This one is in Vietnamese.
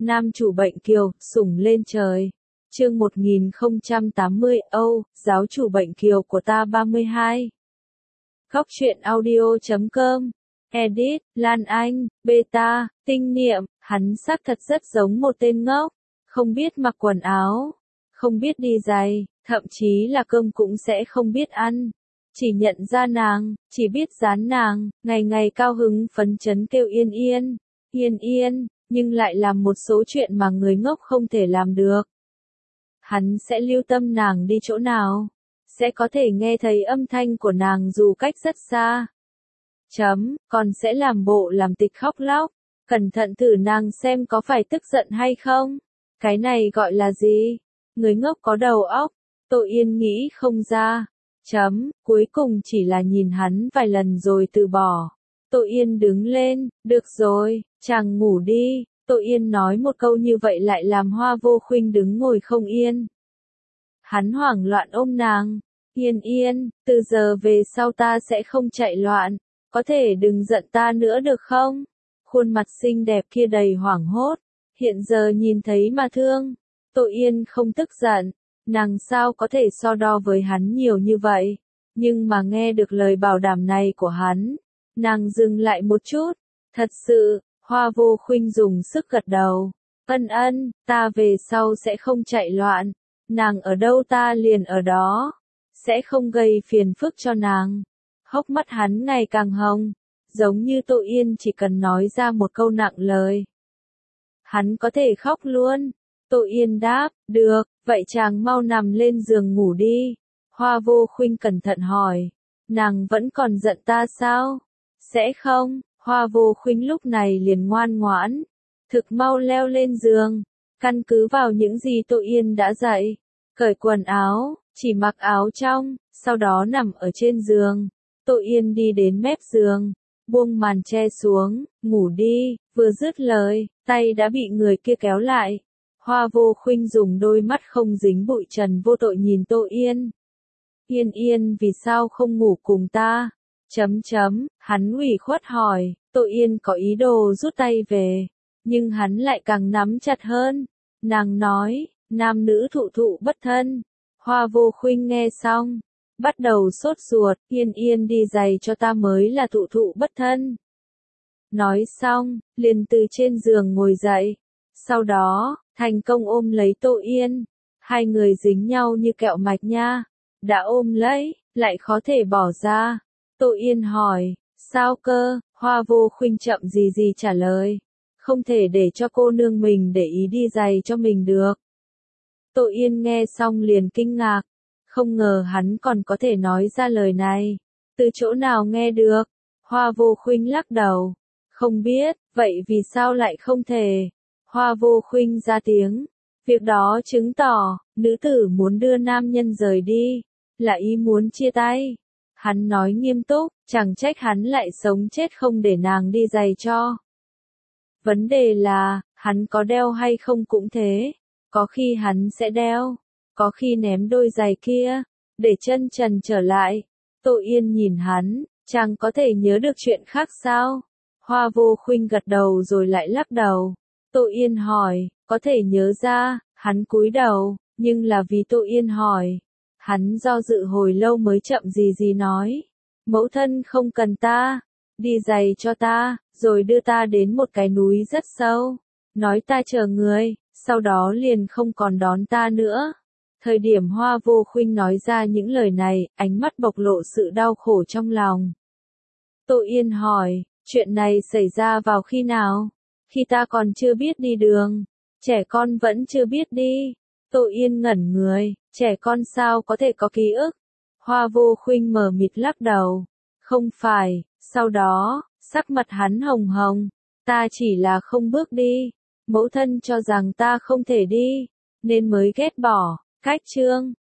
Nam chủ bệnh kiều, sủng lên trời. Chương 1080, Âu, giáo chủ bệnh kiều của ta 32. Góc truyện audio.com. Edit, Lan Anh, Beta, Tinh Niệm, hắn xác thật rất giống một tên ngốc. Không biết mặc quần áo, không biết đi giày, thậm chí là cơm cũng sẽ không biết ăn. Chỉ nhận ra nàng, chỉ biết dán nàng, ngày ngày cao hứng phấn chấn kêu Yên Yên, Yên Yên, nhưng lại làm một số chuyện mà người ngốc không thể làm được. Hắn sẽ lưu tâm nàng đi chỗ nào, sẽ có thể nghe thấy âm thanh của nàng dù cách rất xa. Còn sẽ làm bộ làm tịch khóc lóc, cẩn thận thử nàng xem có phải tức giận hay không. Cái này gọi là gì? Người ngốc có đầu óc. Tô Yên nghĩ không ra. Cuối cùng chỉ là nhìn hắn vài lần rồi từ bỏ. Tô Yên đứng lên, được rồi, chàng ngủ đi. Tô Yên nói một câu như vậy lại làm Hoa Vô Khuynh đứng ngồi không yên. Hắn hoảng loạn ôm nàng. Yên Yên, từ giờ về sau ta sẽ không chạy loạn. Có thể đừng giận ta nữa được không? Khuôn mặt xinh đẹp kia đầy hoảng hốt. Hiện giờ nhìn thấy mà thương. Tô Yên không tức giận. Nàng sao có thể so đo với hắn nhiều như vậy. Nhưng mà nghe được lời bảo đảm này của hắn. Nàng dừng lại một chút. Thật sự, Hoa Vô Khuynh dùng sức gật đầu. Ân, ta về sau sẽ không chạy loạn. Nàng ở đâu ta liền ở đó. Sẽ không gây phiền phức cho nàng. Hốc mắt hắn ngày càng hồng. Giống như Tô Yên chỉ cần nói ra một câu nặng lời. Hắn có thể khóc luôn. Tô Yên đáp, được, vậy chàng mau nằm lên giường ngủ đi. Hoa Vô Khuynh cẩn thận hỏi, nàng vẫn còn giận ta sao? Sẽ không, Hoa Vô Khuynh lúc này liền ngoan ngoãn, thực mau leo lên giường, căn cứ vào những gì Tô Yên đã dạy, cởi quần áo, chỉ mặc áo trong, sau đó nằm ở trên giường. Tô Yên đi đến mép giường, buông màn che xuống, ngủ đi, vừa dứt lời, tay đã bị người kia kéo lại. Hoa Vô Khuynh dùng đôi mắt không dính bụi trần vô tội nhìn Tô Yên. Yên Yên vì sao không ngủ cùng ta? Hắn ủy khuất hỏi, Tô Yên có ý đồ rút tay về, nhưng hắn lại càng nắm chặt hơn. Nàng nói, nam nữ thụ thụ bất thân. Hoa Vô Khuynh nghe xong, bắt đầu sốt ruột, Yên Yên đi giày cho ta mới là thụ thụ bất thân. Nói xong, liền từ trên giường ngồi dậy. Sau đó, thành công ôm lấy Tô Yên. Hai người dính nhau như kẹo mạch nha. Đã ôm lấy, lại khó thể bỏ ra. Tô Yên hỏi, sao cơ? Hoa Vô Khuynh chậm gì trả lời. Không thể để cho cô nương mình để ý đi giày cho mình được. Tô Yên nghe xong liền kinh ngạc. Không ngờ hắn còn có thể nói ra lời này. Từ chỗ nào nghe được? Hoa Vô Khuynh lắc đầu. Không biết, vậy vì sao lại không thể? Hoa Vô Khuynh ra tiếng. Việc đó chứng tỏ, nữ tử muốn đưa nam nhân rời đi, là ý muốn chia tay. Hắn nói nghiêm túc, chẳng trách hắn lại sống chết không để nàng đi giày cho. Vấn đề là, hắn có đeo hay không cũng thế. Có khi hắn sẽ đeo, có khi ném đôi giày kia, để chân trần trở lại. Tô Yên nhìn hắn, chàng có thể nhớ được chuyện khác sao? Hoa Vô Khuynh gật đầu rồi lại lắc đầu. Tô Yên hỏi, có thể nhớ ra, hắn cúi đầu, nhưng là vì Tô Yên hỏi. Hắn do dự hồi lâu mới chậm gì nói. Mẫu thân không cần ta, đi giày cho ta, rồi đưa ta đến một cái núi rất sâu. Nói ta chờ người, sau đó liền không còn đón ta nữa. Thời điểm Hoa Vô Khuynh nói ra những lời này, ánh mắt bộc lộ sự đau khổ trong lòng. Tô Yên hỏi, chuyện này xảy ra vào khi nào? Khi ta còn chưa biết đi đường, trẻ con vẫn chưa biết đi. Tô Yên ngẩn người, trẻ con sao có thể có ký ức? Hoa Vô Khuynh mờ mịt lắc đầu. Không phải, sau đó, sắc mặt hắn hồng hồng. Ta chỉ là không bước đi. Mẫu thân cho rằng ta không thể đi, nên mới ghét bỏ. Cách chương